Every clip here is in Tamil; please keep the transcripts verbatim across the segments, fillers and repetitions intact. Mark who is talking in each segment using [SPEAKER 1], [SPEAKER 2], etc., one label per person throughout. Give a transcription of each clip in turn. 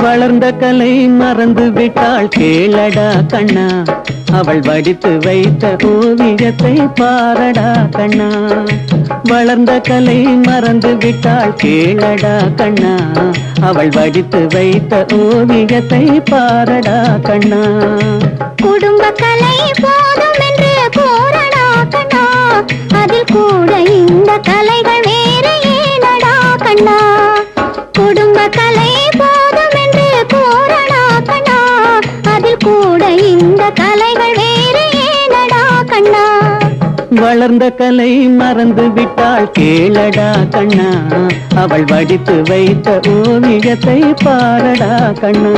[SPEAKER 1] வளர்ந்த கலை மறந்து விட்டாள் கேளடா கண்ணா, அவள் வடித்து வைத்த ஓவியத்தை பாரடா கண்ணா. வளர்ந்த கலை மறந்து விட்டாள் கேளடா கண்ணா, அவள் வடித்து வைத்த ஓவியத்தை பாரடா கண்ணா.
[SPEAKER 2] குடும்ப கலை போதும் என்று கூறடா கண்ணா, அதில் கூட இந்த கலைகள் வேறு ஏனடா கண்ணா. குடும்ப கலை போதும் என்று கூறடா கண்ணா, அதில் கூட இந்த கலைகள் வேறு ஏனடா கண்ணா.
[SPEAKER 1] வளர்ந்த கலை மறந்து விட்டாள் கேளடா கண்ணா, அவள் வடித்து வைத்த ஓவியத்தை பாரடா கண்ணா.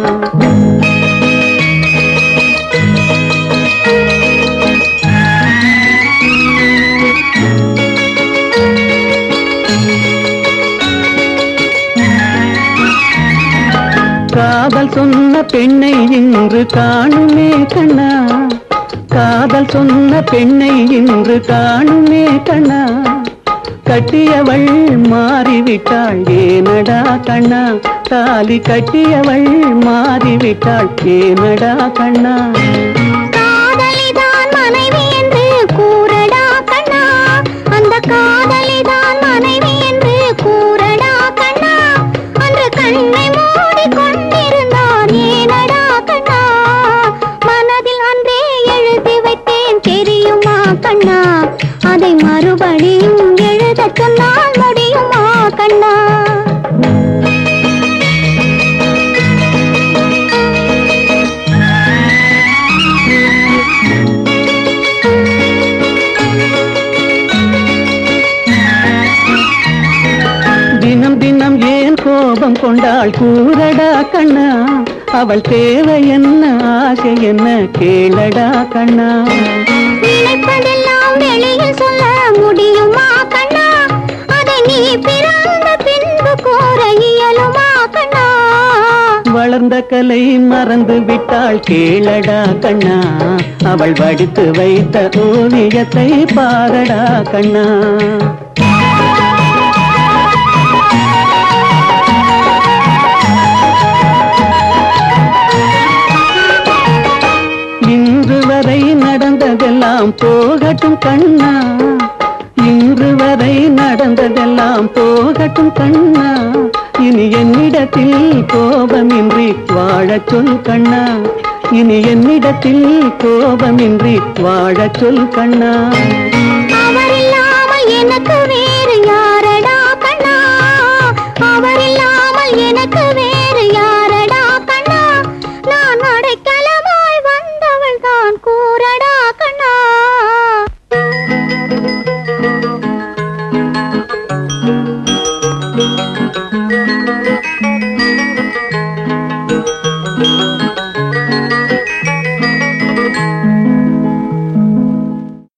[SPEAKER 1] காதல் சொன்ன பெண்ணை இன்று காணுமே கண்ணா, காதல் சொன்ன பெண்ணை இன்று காணுமே கண்ணா. கட்டியவள் மாறிவிட்டாள் ஏனடா கண்ணா, தாலி கட்டியவள் மாறிவிட்டாள் ஏனடா கண்ணா.
[SPEAKER 2] காதலிதான் மனைவி என்று கூறடா கண்ணா, அந்த காதலிதான் மனைவி என்று கூறடா கண்ணா. அன்று கண்ணை மூடி கொண்டிருந்தான் ஏனடா கண்ணா, மனதில் அன்றே எழுதி வைத்தேன் தெரியுமா கண்ணா. அதை மறுபடியும் எழுத சொன்னால் முடியுமா கண்ணா.
[SPEAKER 1] தினம் தினம் ஏன் கோபம் கொண்டாள் கூறடா கண்ணா, அவள் தேவை என்ன ஆசை என்ன கேளடா கண்ணா.
[SPEAKER 2] நினைப்பதெல்லாம் வெளியில் சொல்ல முடியுமா கண்ணா, அதை நீ பிறந்த பின்பு கூற இயலுமா கண்ணா.
[SPEAKER 1] வளர்ந்த கலை மறந்து விட்டாள் கேளடா கண்ணா, அவள் வடித்து வைத்த ஓவியத்தை பாரடா கண்ணா. இன்று வரை நடந்ததெல்லாம் போகட்டும் கண்ணா, இன்று வரை நடந்ததெல்லாம் போகட்டும் கண்ணா. இனி என்னிடத்தில் கோபமின்றி வாழச் சொல் கண்ணா, இனி என்னிடத்தில் கோபமின்றி வாழச் சொல் கண்ணா.